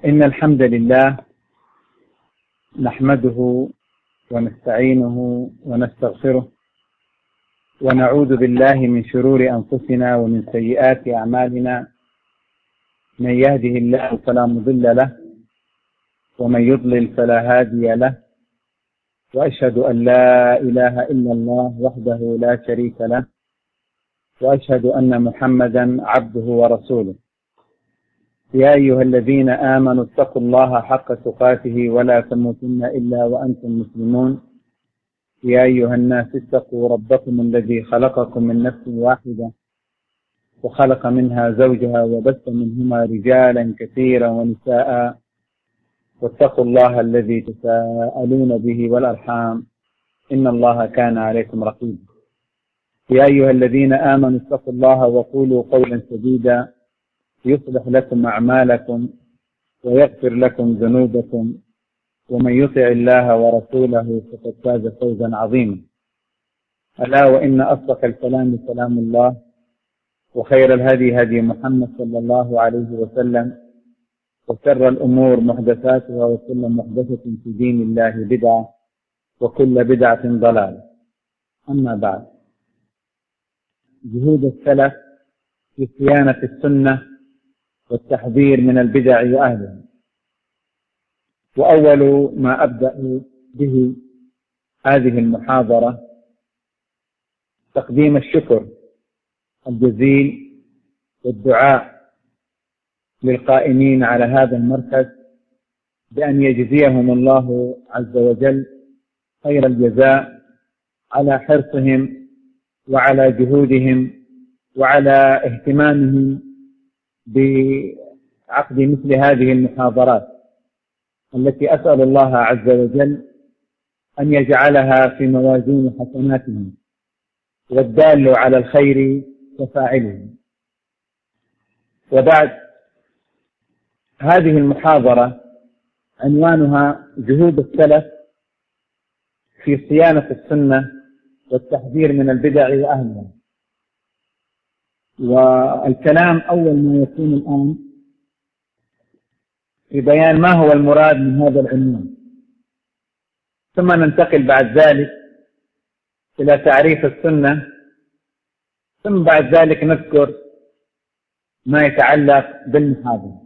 إن الحمد لله نحمده ونستعينه ونستغفره ونعوذ بالله من شرور أنفسنا ومن سيئات أعمالنا. من يهده الله فلا مضل له ومن يضلل فلا هادي له، وأشهد أن لا إله إلا الله وحده لا شريك له، وأشهد أن محمدا عبده ورسوله. يا أيها الذين آمنوا اتقوا الله حق تقاته ولا تموتن إلا وأنتم مسلمون. يا أيها الناس اتقوا ربكم الذي خلقكم من نفس واحدة وخلق منها زوجها وبث منهما رجالا كثيرا ونساء، واتقوا الله الذي تساءلون به والأرحام إن الله كان عليكم رقيبا. يا أيها الذين آمنوا اتقوا الله وقولوا قولا سديدا يصلح لكم أعمالكم ويغفر لكم ذنوبكم، ومن يطع الله ورسوله فقد فاز فوزا عظيما. ألا وإن أصدق الكلام كلام الله، وخير الهدي هدي محمد صلى الله عليه وسلم، وشر الأمور محدثاتها، وكل محدثة في دين الله بدعة، وكل بدعة ضلالة. أما بعد، جهود السلف في صيانة السنة والتحذير من البدع وأهلها. وأول ما أبدأ به هذه المحاضرة تقديم الشكر الجزيل والدعاء للقائمين على هذا المركز بأن يجزيهم الله عز وجل خير الجزاء على حرصهم وعلى جهودهم وعلى اهتمامهم بعقد مثل هذه المحاضرات، التي أسأل الله عز وجل أن يجعلها في موازين حسناتهم، والدال على الخير كفاعله. وبعد، هذه المحاضرة عنوانها جهود السلف في صيانة السنة والتحذير من البدع وأهلها. والكلام أول ما يكون الآن في بيان ما هو المراد من هذا العنوان، ثم ننتقل بعد ذلك إلى تعريف السنة، ثم بعد ذلك نذكر ما يتعلق بالمحاضرة.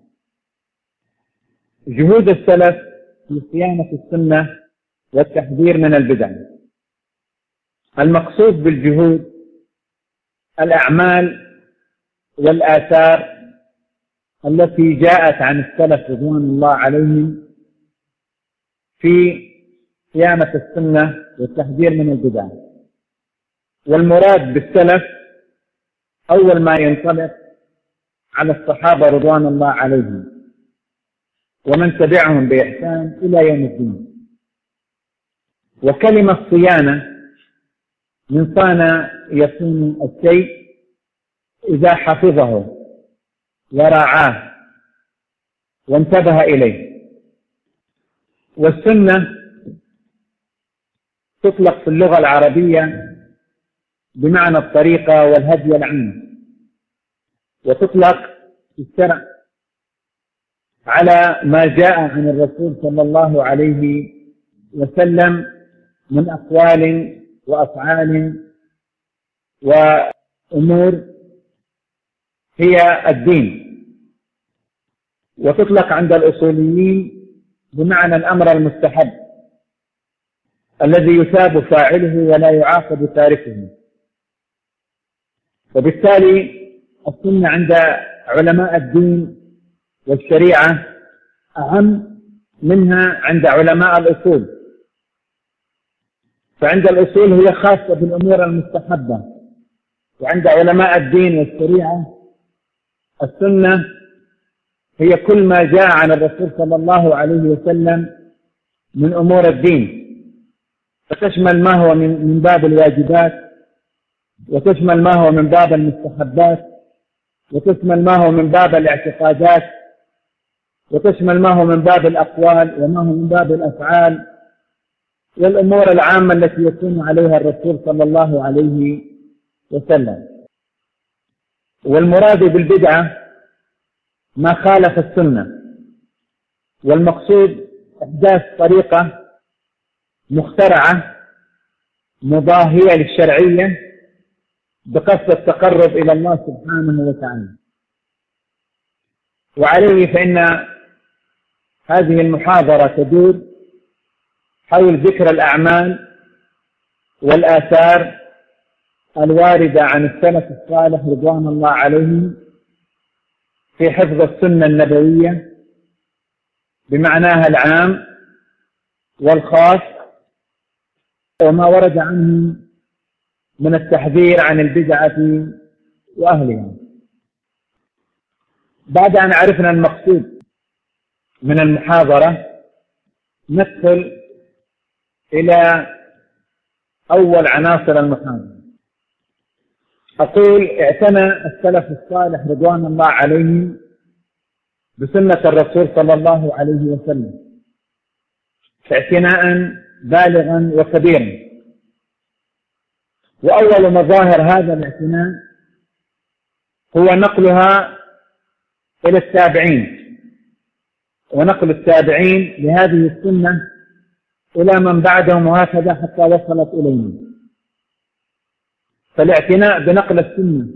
جهود السلف في صيانة السنة والتحذير من البدع. المقصود بالجهود الأعمال والآثار التي جاءت عن السلف رضوان الله عليهم في صيانة السنة والتحذير من البدع. والمراد بالسلف أول ما ينطلق على الصحابة رضوان الله عليهم ومن تبعهم بإحسان إلى يوم الدين. وكلمة صيانة من صان يصون الشيء إذا حفظه ورعاه وانتبه إليه. والسنة تطلق في اللغة العربية بمعنى الطريقة والهدي العام، وتطلق في الشرع على ما جاء عن الرسول صلى الله عليه وسلم من أقوال وأفعال وأمور هي الدين. وتطلق عند الأصوليين بمعنى الأمر المستحب الذي يثاب فاعله ولا يعاقب تاركه. وبالتالي السنة عند علماء الدين والشريعة أهم منها عند علماء الأصول. فعند الأصول هي خاصة بالأمور المستحبة، وعند علماء الدين والشريعة السنة هي كل ما جاء عن الرسول صلى الله عليه وسلم من أمور الدين، فتشمل ما هو من باب الواجبات، وتشمل ما هو من باب المستحبات، وتشمل ما هو من باب الاعتقادات، وتشمل ما هو من باب الأقوال، وما هو من باب الأفعال، والأمور العامة التي يكون عليها الرسول صلى الله عليه وسلم. والمراد بالبدعة ما خالف السنة، والمقصود إحداث طريقة مخترعة مضاهية للشرعية بقصد التقرب إلى الله سبحانه وتعالى. وعليه فإن هذه المحاضرة تدور حول ذكر الأعمال والآثار الواردة عن السلف الصالح رضوان الله عليهم في حفظ السنة النبوية بمعناها العام والخاص، وما ورد عنه من التحذير عن البدعة وأهلها. بعد أن عرفنا المقصود من المحاضرة ندخل إلى أول عناصر المحاضرة. أقول اعتنى السلف الصالح رضوان الله عليهم بسنة الرسول صلى الله عليه وسلم اعتناء بالغا وكبيرا. وأول مظاهر هذا الاعتناء هو نقلها إلى التابعين، ونقل التابعين لهذه السنة إلى من بعدهم وهكذا حتى وصلت إلينا. فالاعتناء بنقل السنة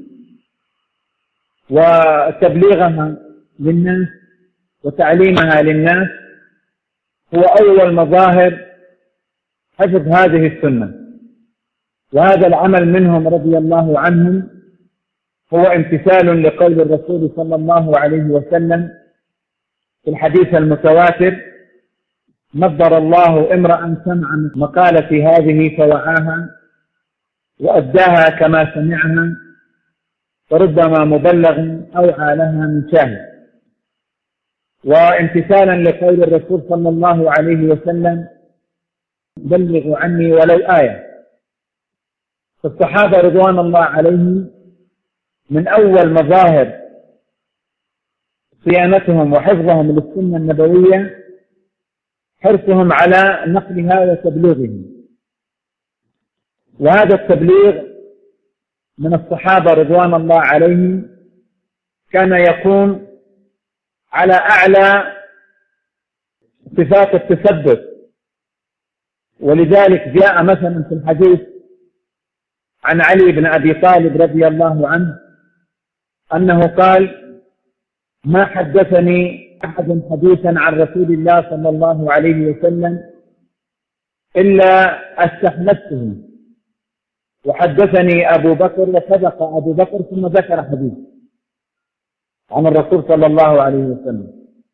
وتبليغها للناس وتعليمها للناس هو أول مظاهر حفظ هذه السنة. وهذا العمل منهم رضي الله عنهم هو امتثال لقول الرسول صلى الله عليه وسلم في الحديث المتواتر: نضر الله امرأ سمع مقالتي هذه فوعاها وأداها كما سمعها، فربما مبلغ أوعى لها من شاهد. وامتثالا لقول الرسول صلى الله عليه وسلم: بلغوا عني ولو آية. فالصحابة رضوان الله عليهم من أول مظاهر صيانتهم وحفظهم للسنة النبوية حرصهم على نقلها وتبليغها. وهذا التبليغ من الصحابة رضوان الله عليهم كان يقوم على أعلى صفات التثبت. ولذلك جاء مثلا في الحديث عن علي بن أبي طالب رضي الله عنه أنه قال: ما حدثني أحد حديثا عن رسول الله صلى الله عليه وسلم إلا استحلفته، وحدثني أبو بكر وصدق أبو بكر، ثم ذكر حديث عن الرسول صلى الله عليه وسلم.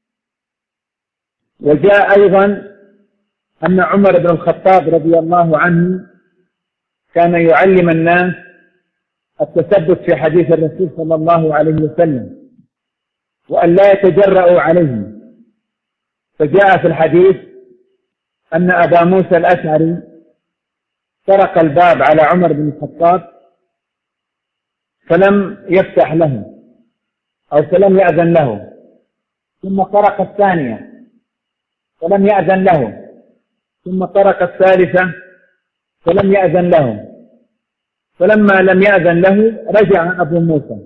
وجاء أيضا أن عمر بن الخطاب رضي الله عنه كان يعلم الناس التثبت في حديث الرسول صلى الله عليه وسلم وأن لا يتجرأوا عليه. فجاء في الحديث أن أبا موسى الأشعري طرق الباب على عمر بن الخطاب فلم يفتح له أو فلم يأذن له، ثم طرق الثانية فلم يأذن له، ثم طرق الثالثة فلم يأذن له. فلما لم يأذن له رجع أبو موسى،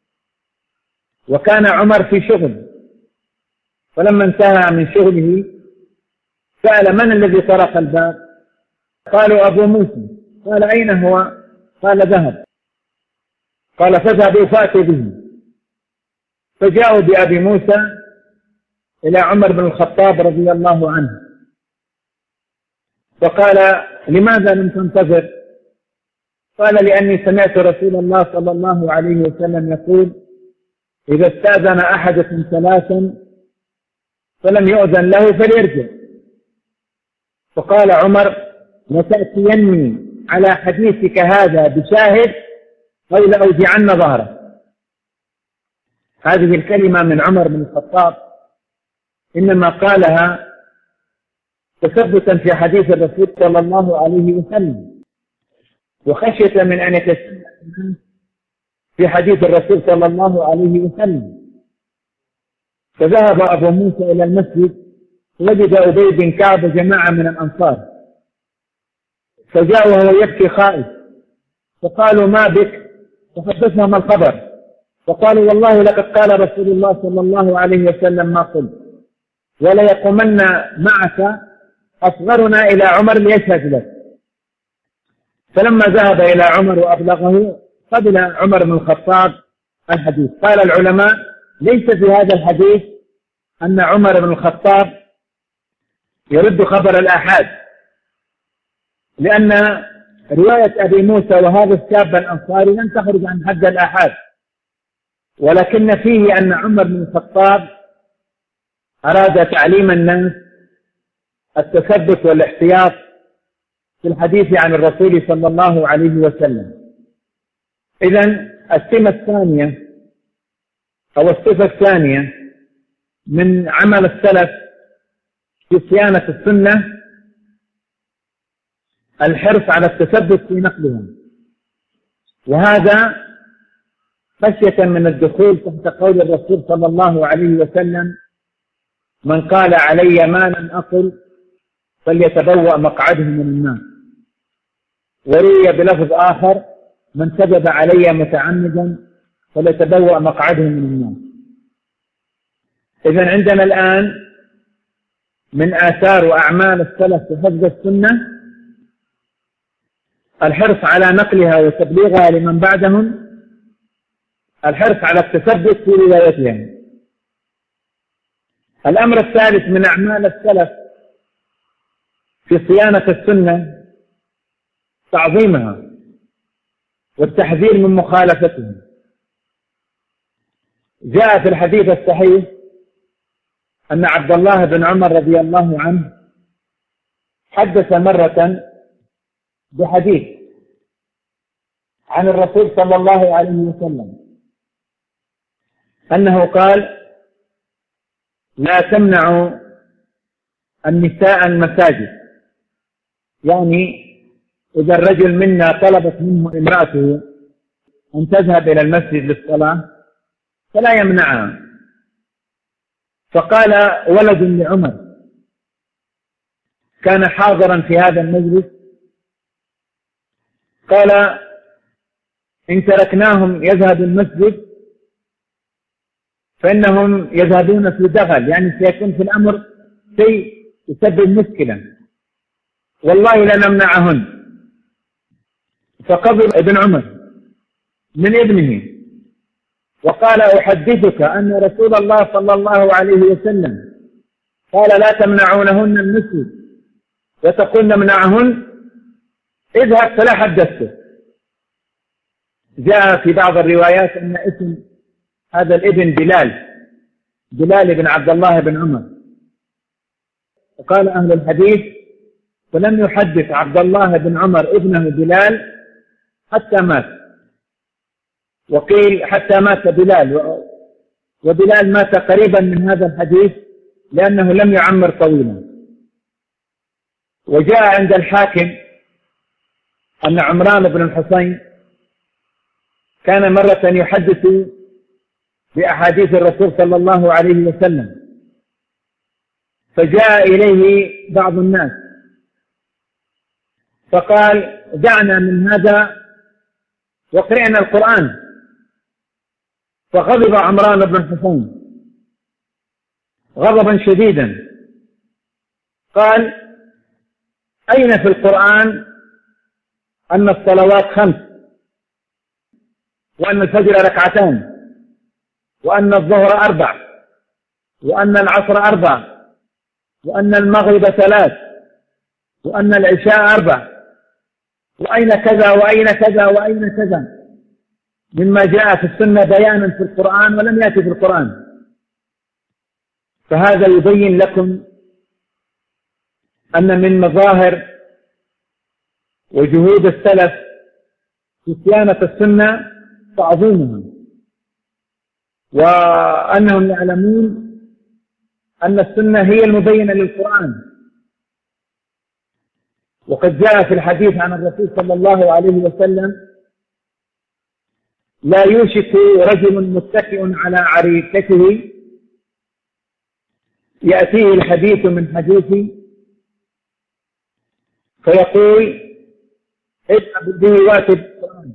وكان عمر في شغل، فلما انتهى من شغله سأل: من الذي طرق الباب؟ قالوا: أبو موسى. قال: أين هو؟ قال: ذهب. قال: فاذهبوا فأتوا به. فجاءوا بأبي موسى إلى عمر بن الخطاب رضي الله عنه، فقال: لماذا لم تنتظر؟ قال: لأني سمعت رسول الله صلى الله عليه وسلم يقول: إذا استأذن أحدكم ثلاثا فلم يؤذن له فليرجع. فقال عمر: لتأتيني على حديثك هذا بشاهد أو لأوجعن ظهره. هذه الكلمة من عمر بن الخطاب إنما قالها تثبتا في حديث الرسول صلى الله عليه وسلم، وخشية من أن يتسمع في حديث الرسول صلى الله عليه وسلم. فذهب أبو موسى إلى المسجد وجد أبي بن كعب جماعة من الأنصار، فجاء وهو يبكي خائف، فقالوا: ما بك؟ فحدثهم الخبر، فقالوا: والله لقد قال رسول الله صلى الله عليه وسلم ما قلت. ولا يقومن معك أصغرنا إلى عمر ليشهد لك. فلما ذهب إلى عمر وأبلغه قبل عمر بن الخطاب الحديث. قال العلماء ليس في هذا الحديث أن عمر بن الخطاب يرد خبر الآحاد، لأن رواية أبي موسى وهذا الشاب الأنصاري لم تخرج عن حد الآحاد، ولكن فيه أن عمر بن الخطاب أراد تعليم الناس التثبت والاحتياط في الحديث عن الرسول صلى الله عليه وسلم. إذن السمة الثانية أو الصفة الثانية من عمل السلف في صيانة السنة الحرص على التثبت في نقلها، وهذا خشية من الدخول تحت قول الرسول صلى الله عليه وسلم: من قال علي ما لم أقل فليتبوأ مقعده من النار. وروي بلفظ آخر: من كذب علي متعمدا فليتبوأ مقعده من النار. إذن عندنا الآن من آثار وأعمال السلف في حفظ السنة الحرص على نقلها وتبليغها لمن بعدهم، الحرص على التثبت في روايتها. الأمر الثالث من أعمال السلف في صيانة السنة تعظيمها والتحذير من مخالفتها. جاء في الحديث الصحيح أن عبد الله بن عمر رضي الله عنه حدث مرة بحديث عن الرسول صلى الله عليه وسلم أنه قال: لا تمنعوا النساء المساجد، يعني إذا الرجل منا طلبت منه امرأته أن تذهب إلى المسجد للصلاة فلا يمنعها. فقال ولد لعمر كان حاضرا في هذا المجلس، قال: إن تركناهم يذهبوا المسجد فإنهم يذهبون في دغل، يعني سيكون في الأمر شيء يسبب مشكلة، والله لنمنعهن. فقبل ابن عمر من ابنه وقال: أحدثك أن رسول الله صلى الله عليه وسلم قال: لا تمنعونهن المسجد وتقول نمنعهن، اذهب فلا حدثته. جاء في بعض الروايات أن اسم هذا الابن بلال بن عبد الله بن عمر. وقال أهل الحديث: فلم يحدث عبد الله بن عمر ابنه بلال حتى مات. وقيل حتى مات بلال، وبلال مات قريبا من هذا الحديث لأنه لم يعمر طويلا. وجاء عند الحاكم أن عمران بن الحصين كان مرة يحدث بأحاديث الرسول صلى الله عليه وسلم، فجاء إليه بعض الناس فقال: دعنا من هذا وقرئنا القرآن. فغضب عمران بن الحصين غضبا شديدا، قال: أين في القرآن أن الصلوات 5، وأن الفجر 2، وأن الظهر 4، وأن العصر 4، وأن المغرب 3، وأن العشاء 4، وأين كذا وأين كذا وأين كذا مما جاء في السنة بيانا في القرآن ولم يأتي في القرآن. فهذا يبين لكم أن من مظاهر وجهود السلف في صيانة السنة تعظيمها، وأنهم يعلمون أن السنة هي المبينة للقرآن. وقد جاء في الحديث عن الرسول صلى الله عليه وسلم: لا يوشك رجل متكئ على عريكته يأتيه الحديث من حديثي فيقول: اذهب به واتب القرآن،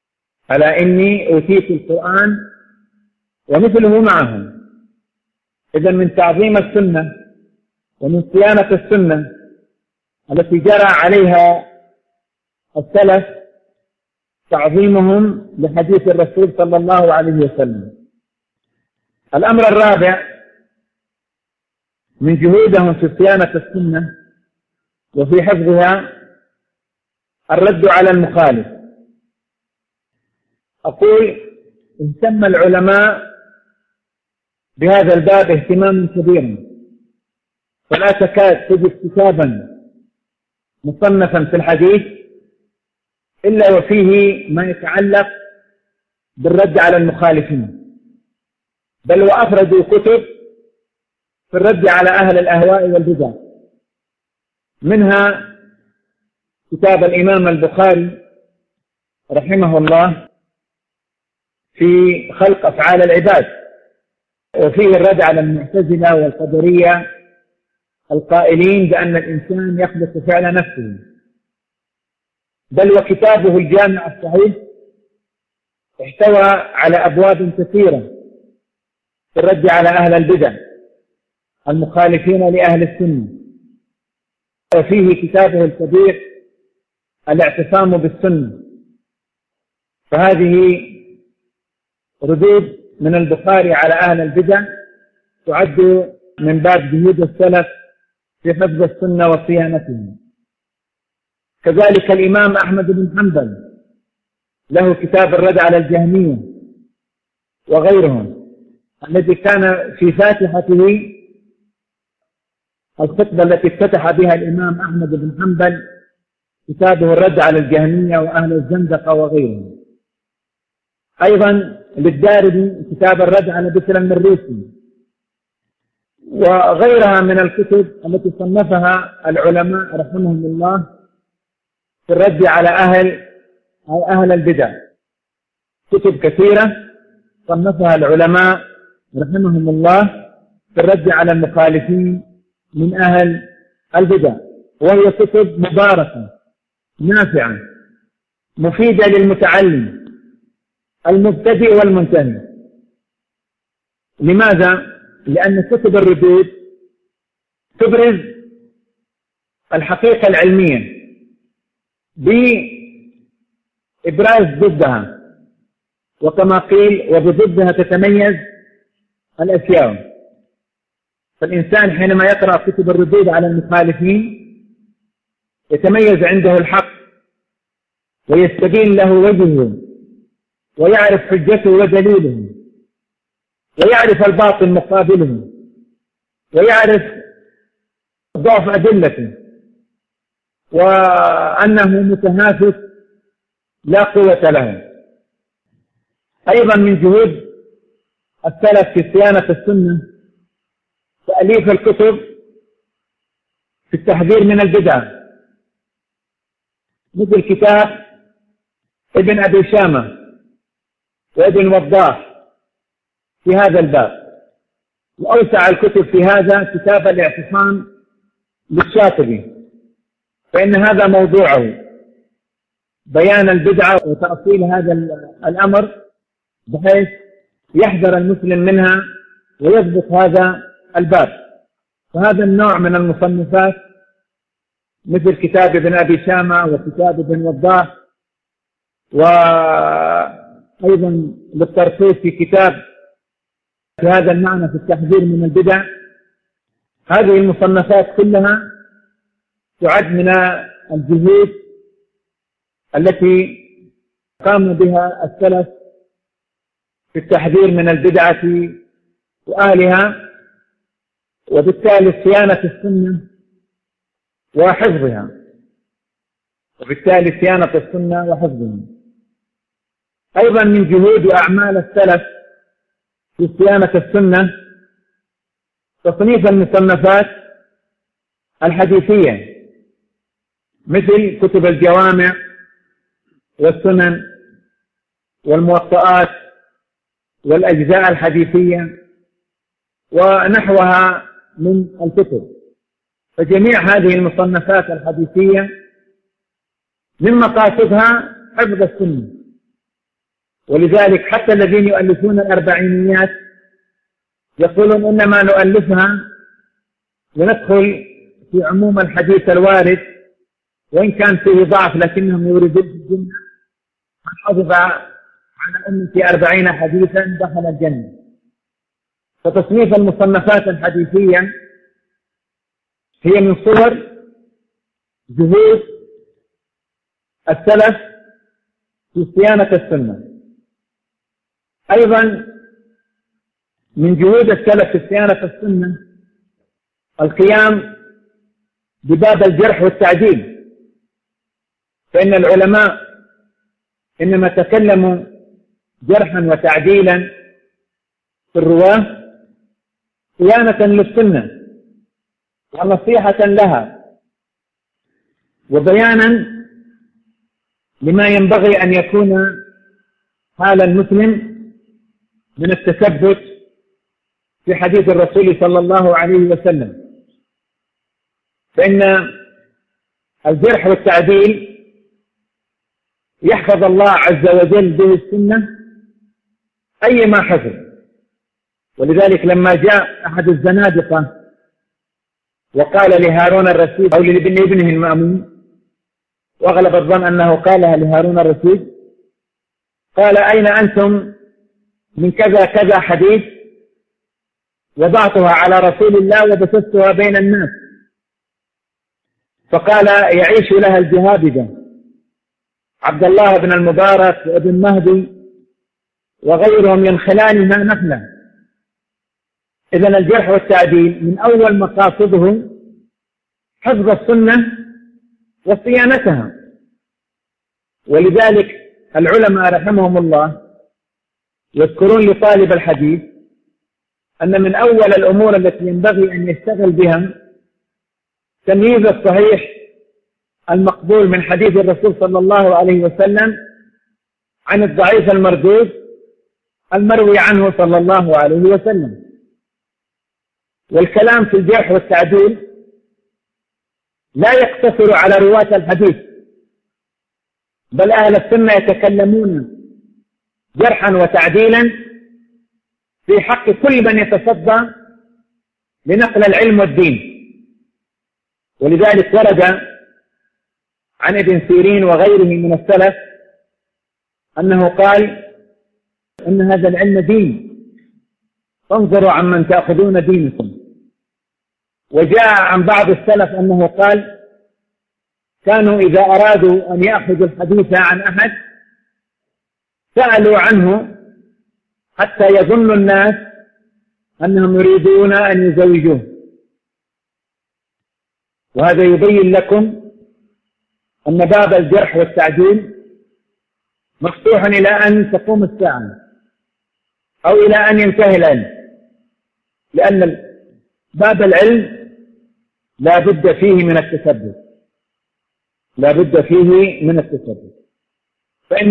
ألا إني أوتيت القرآن ومثله معه. إذن من تعظيم السنة ومن صيانة السنة التي جرى عليها السلف تعظيمهم لحديث الرسول صلى الله عليه وسلم. الأمر الرابع من جهودهم في صيانة السنة وفي حفظها الرد على المخالف. أقول اهتم العلماء بهذا الباب اهتماما كبيرا، فلا تكاد تجد كتابا مصنفا في الحديث إلا وفيه ما يتعلق بالرد على المخالفين، بل وأفردوا كتب في الرد على أهل الأهواء والبدع، منها كتاب الإمام البخاري رحمه الله في خلق أفعال العباد، وفيه الرد على المعتزلة والقدرية القائلين بأن الإنسان يخلق فعل نفسه، بل وكتابه الجامع الصحيح احتوى على أبواب كثيرة في الرد على أهل البدع المخالفين لأهل السنة، وفيه كتابه الكبير الاعتصام بالسنة. فهذه ردود من البخاري على أهل البدع تعد من باب جهود السلف في حفظ السنة وصيانتها. كذلك الإمام أحمد بن حنبل له كتاب الرد على الجهمية وغيرهم، الذي كان في فاتحته الخطبة التي افتتح بها الإمام أحمد بن حنبل كتابه الرد على الجهمية وأهل الزندقة وغيرهم. أيضا للدارمي كتاب الرد على بشر المريسي وغيرها من الكتب التي صنفها العلماء رحمهم الله في الرد على أهل البدع. كتب كثيرة صنفها العلماء رحمهم الله في الرد على المخالفين من أهل البدع، وهي كتب مباركة نافعة مفيدة للمتعلم المبتدئ والمنتهي. لماذا؟ لأن كتب الردود تبرز الحقيقة العلمية بإبراز ضدها، وكما قيل وبضدها تتميز الأشياء. فالإنسان حينما يقرأ كتب الردود على المخالفين يتميز عنده الحق ويستبين له وجهه ويعرف حجته ودليله ويعرف الباطل مقابله ويعرف ضعف أدلته وأنه متهافت لا قوة له. أيضا من جهود السلف في صيانة السنة تأليف الكتب في التحذير من البدع، مثل كتاب ابن أبي شامة وابن وضاح في هذا الباب، وأوسع الكتب في هذا كتاب الاعتصام للشاطبي، فإن هذا موضوعه بيان البدعة وتأصيل هذا الأمر بحيث يحذر المسلم منها ويضبط هذا الباب. فهذا النوع من المصنفات مثل كتاب ابن أبي شامة وكتاب ابن وضاح، وأيضا للترخيص في كتاب في هذا المعنى في التحذير من البدع. هذه المصنفات كلها تعد من الجهود التي قام بها السلف في التحذير من البدعة وأهلها، وبالتالي صيانة السنة وحفظها، أيضا من جهود وأعمال السلف في صيانة السنة تصنيف المصنفات الحديثية مثل كتب الجوامع والسنن والموطئات والأجزاء الحديثية ونحوها من الكتب. فجميع هذه المصنفات الحديثية من مقاصدها حفظ السنة، ولذلك حتى الذين يؤلفون الأربعينيات يقولون إنما نؤلفها وندخل في عموم الحديث الوارد، وإن كان فيه ضعف لكنهم يريدون الجنة، من حفظ على أمتي 40 حديثا دخل الجنة. فتصنيف المصنفات الحديثية هي من صور جهود السلف في صيانة السنة. أيضا من جهود السلف في صيانة السنة القيام بباب الجرح والتعديل، فإن العلماء إنما تكلموا جرحا وتعديلا في الرواة صيانة للسنة ونصيحة لها وبيانا لما ينبغي أن يكون حال المسلم من التثبت في حديث الرسول صلى الله عليه وسلم. فإن الجرح والتعديل يحفظ الله عز وجل به السنة أيما حفظ. ولذلك لما جاء أحد الزنادقة وقال لهارون الرشيد أو لابنه المأمون، وأغلب الظن أنه قالها لهارون الرشيد، قال أين أنتم من كذا كذا حديث وضعتها على رسول الله وبثثتها بين الناس؟ فقال يعيش لها الجهابذة عبد الله بن المبارك وابن مهدي وغيرهم ينخلانها نخلا. إذن الجرح والتعديل من أول مقاصده حفظ السنة وصيانتها. ولذلك العلماء رحمهم الله يذكرون لطالب الحديث أن من أول الأمور التي ينبغي أن يشتغل بها تمييز الصحيح المقبول من حديث الرسول صلى الله عليه وسلم عن الضعيف المردود المروي عنه صلى الله عليه وسلم. والكلام في الجرح والتعديل لا يقتصر على رواة الحديث، بل أهل السنة يتكلمون جرحا وتعديلا في حق كل من يتصدى لنقل العلم والدين. ولذلك ورد عن ابن سيرين وغيره من السلف أنه قال إن هذا العلم دين، فانظروا عمن تأخذون دينكم. وجاء عن بعض السلف أنه قال كانوا إذا أرادوا أن يأخذوا الحديث عن أحد سألوا عنه حتى يظن الناس أنهم يريدون أن يزوجوه. وهذا يبين لكم أن باب الجرح والتعديل مفتوح إلى أن تقوم الساعة أو إلى أن ينتهي العلم، لأن باب العلم لا بد فيه من التثبت، لا بد فيه من التثبت. فإن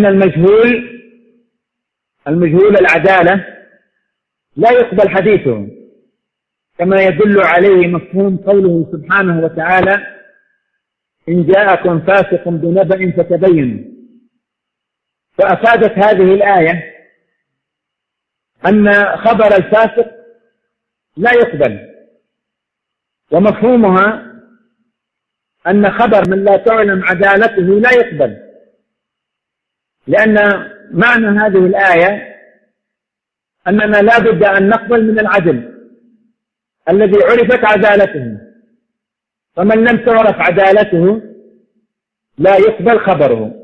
المجهول العدالة لا يقبل حديثه، كما يدل عليه مفهوم قوله سبحانه وتعالى إن جاءكم فاسق بنبأ فتبينوا. فأفادت هذه الآية أن خبر الفاسق لا يقبل، ومفهومها أن خبر من لا تعلم عدالته لا يقبل، لأن معنى هذه الآية أننا لا بد أن نقبل من العدل الذي عرفت عدالته، فمن لم تعرف عدالته لا يقبل خبره.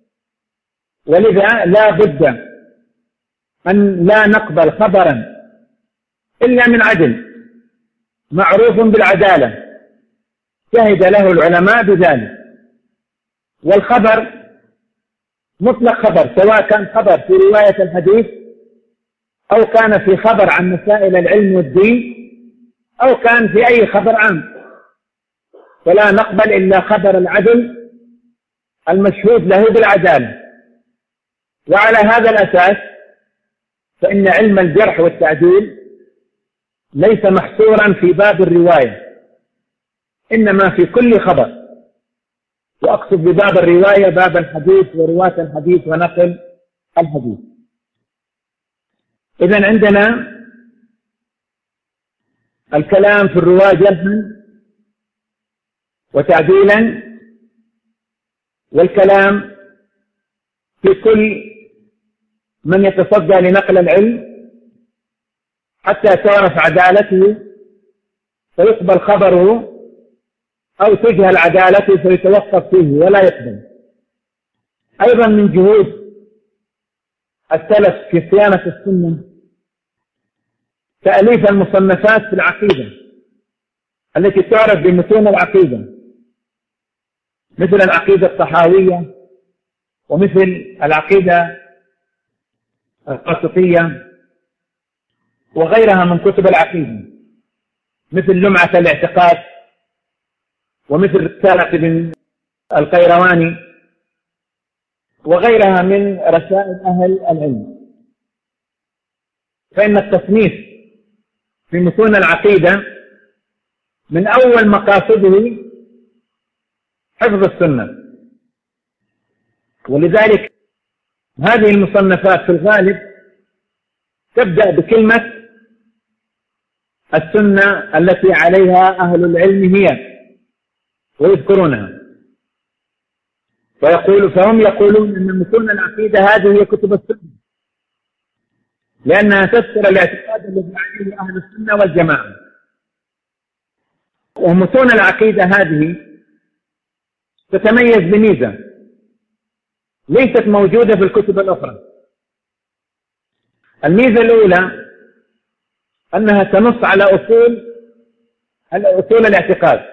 ولذا لا بد أن لا نقبل خبرا إلا من عدل معروف بالعدالة شهد له العلماء بذلك. والخبر مطلق خبر، سواء كان خبر في رواية الحديث أو كان في خبر عن مسائل العلم والدين أو كان في أي خبر عام، فلا نقبل إلا خبر العدل المشهود له بالعدالة. وعلى هذا الأساس فإن علم الجرح والتعديل ليس محصورا في باب الرواية، إنما في كل خبر، وأقصد بباب الرواية باب الحديث ورواة الحديث ونقل الحديث. إذن عندنا الكلام في الرواة جرحا وتعديلا، والكلام في كل من يتصدى لنقل العلم حتى تعرف عدالته فيقبل خبره، أو تجهل عدالته فيتوقف فيه ولا يقبل. أيضا من جهود السلف في صيانة السنة تأليف المصنفات في العقيدة التي تعرف بمتون العقيدة، مثل العقيدة الطحاوية، ومثل العقيدة القاسطية، وغيرها من كتب العقيدة، مثل لمعة الاعتقاد، ومثل رسالة ابن القيرواني، وغيرها من رسائل أهل العلم. فإن التصنيف في متون العقيدة من أول مقاصده حفظ السنة، ولذلك هذه المصنفات في الغالب تبدأ بكلمة السنة التي عليها أهل العلم هي، ويذكرونها، فهم يقولون أن متون العقيدة هذه هي كتب السنة، لأنها تذكر الاعتقاد الذي عليه أهل السنة والجماعة. ومتون العقيدة هذه تتميز بميزة ليست موجودة في الكتب الأخرى. الميزة الأولى أنها تنص على أصول الاعتقاد.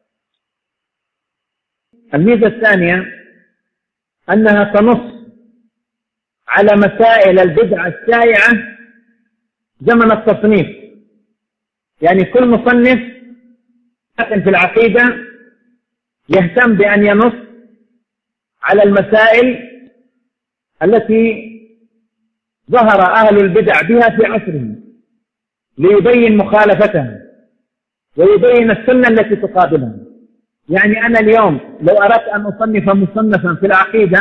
الميزة الثانية أنها تنص على مسائل البدعة الشائعة زمن التصنيف، يعني كل مصنف في العقيدة يهتم بأن ينص على المسائل التي ظهر أهل البدع بها في عصرهم ليبين مخالفتها ويبين السنة التي تقابلها. يعني أنا اليوم لو أردت أن أصنف مصنفا في العقيدة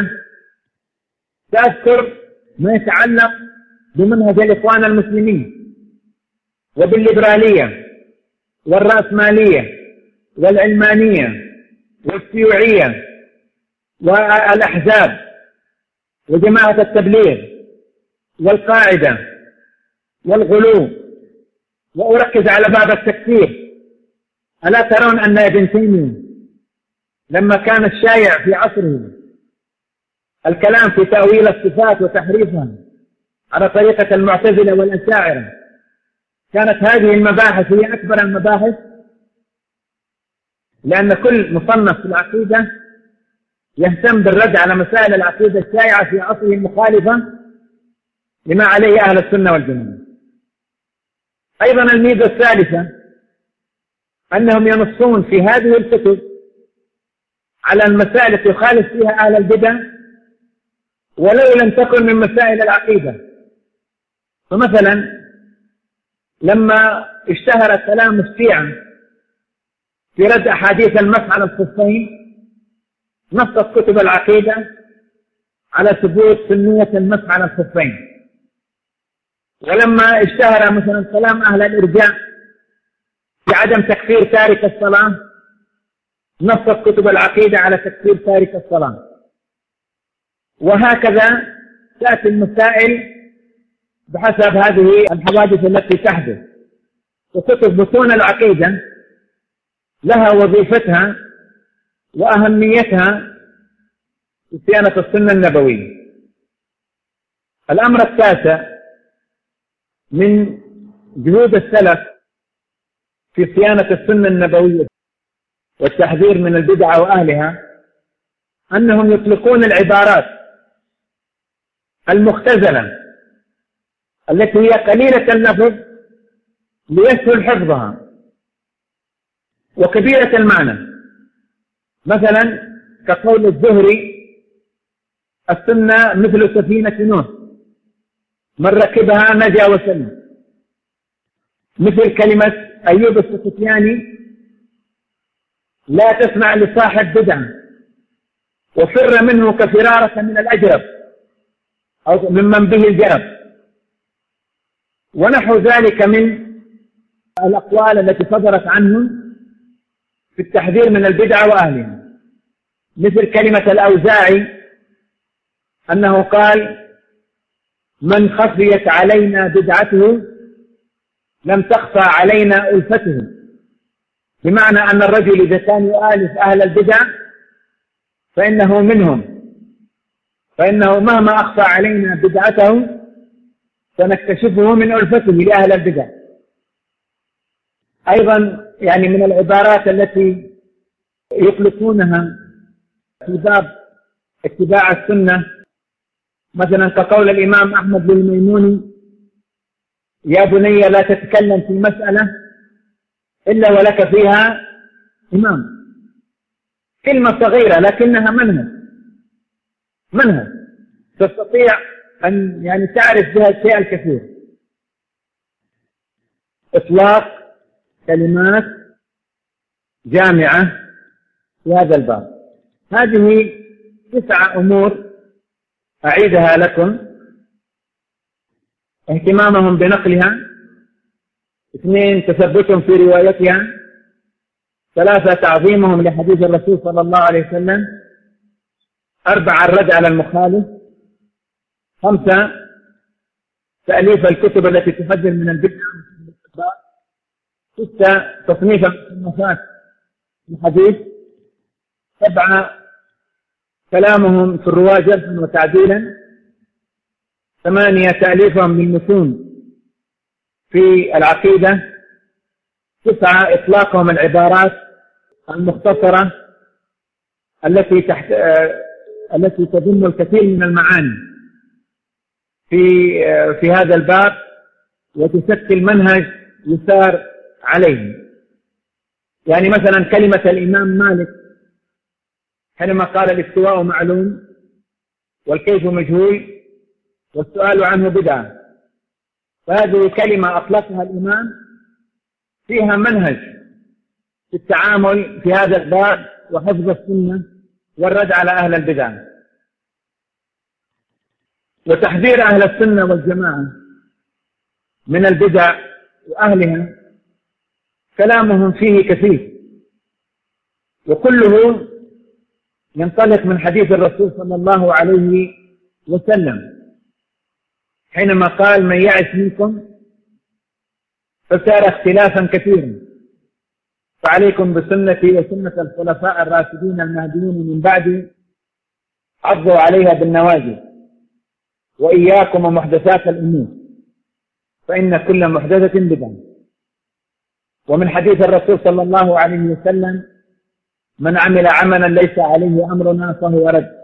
سأذكر ما يتعلق بمنهج الإخوان المسلمين وبالليبرالية والرأسمالية والعلمانية والشيوعية والأحزاب وجماعة التبليغ والقاعدة والغلو، وأركز على باب التكفير. ألا ترون أن ابن تيمية لما كان الشائع في عصره الكلام في تأويل الصفات وتحريفها على طريقة المعتزلة والأشاعرة، كانت هذه المباحث هي أكبر المباحث، لأن كل مصنف في العقيدة يهتم بالرد على مسائل العقيدة الشائعة في عصره المخالفة لما عليه أهل السنة والجماعة. أيضا الميزة الثالثة أنهم ينصون في هذه الكتب على المسائل التي يخالف فيها أهل البدع ولو لم تكن من مسائل العقيدة. فمثلا لما اشتهر كلام الشيعة في رد أحاديث المسح على الخفين نصت كتب العقيدة على ثبوت سنية المسح على الخفين. ولما اشتهر مثلا كلام أهل الإرجاء في عدم تكفير تارك الصلاة نصت كتب العقيدة على تكفير تارك الصلاة. وهكذا تأتي المسائل بحسب هذه الحوادث التي تحدث. وكتب متون العقيدة لها وظيفتها وأهميتها في صيانة السنة النبوية. الأمر التاسع من جهود السلف في صيانة السنة النبوية والتحذير من البدع وأهلها أنهم يطلقون العبارات المختزلة التي هي قليلة اللفظ ليسهل حفظها وكبيرة المعنى، مثلا كقول الزهري السنة مثل سفينة نوح من ركبها نجا وسلم، مثل كلمة أيوب السختياني لا تسمع لصاحب بدعة وفر منه كفرارك من الأجرب أو ممن به الجرب، ونحو ذلك من الأقوال التي صدرت عنهم في التحذير من البدع وأهلها، مثل كلمة الأوزاعي أنه قال: من خفيت علينا بدعته لم تخفى علينا ألفته، بمعنى أن الرجل إذا كان يؤالف أهل البدع فإنه منهم، فإنه مهما أخفى علينا بدعته سنكتشفه من ألفته لأهل البدع. أيضا يعني من العبارات التي يطلقونها في باب اتباع السنة، مثلا كقول الإمام أحمد للميموني: يا بني لا تتكلم في المسألة إلا ولك فيها إمام. كلمة صغيرة لكنها منهج تستطيع أن يعني تعرف بها الشيء الكثير. إطلاق كلمات جامعة في هذا الباب. هذه 9 أمور أعيدها لكم: اهتمامهم بنقلها، 2 تثبتهم في روايتها، 3 تعظيمهم لحديث الرسول صلى الله عليه وسلم، 4 الرد على المخالف، 5 تأليف الكتب التي تحذر من البدع، 6 تصنيف المصنفات الحديث، 7 كلامهم في الرواة جرحا وتعديلا، 8 تأليفهم للمتون في العقيدة، 9 إطلاقهم العبارات المختصرة التي تضم الكثير من المعاني في هذا الباب وتشكل منهج يسار عليه. يعني مثلا كلمة الإمام مالك حينما قال: الاستواء معلوم والكيف مجهول والسؤال عنه بدعة، فهذه كلمة أطلقها الإمام فيها منهج في التعامل في هذا الباب وحفظ السنة والرد على أهل البدع. وتحذير أهل السنة والجماعة من البدع وأهلها كلامهم فيه كثير، وكله ينطلق من حديث الرسول صلى الله عليه وسلم حينما قال: من يعش منكم فسار اختلافا كثيرا فعليكم بسنتي وسنة الخلفاء الراشدين المهديين من بعدي عضوا عليها بالنواجذ وإياكم ومحدثات الأمور فإن كل محدثة بدعة. ومن حديث الرسول صلى الله عليه وسلم: من عمل عملا ليس عليه أمرنا فهو رد.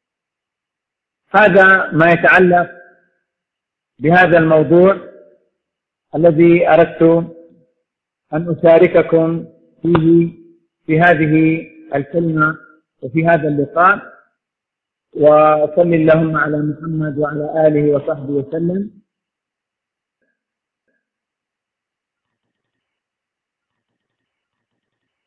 هذا ما يتعلق بهذا الموضوع الذي أردت أن أشارككم فيه في هذه الكلمة وفي هذا اللقاء. وصل اللهم على محمد وعلى آله وصحبه وسلم.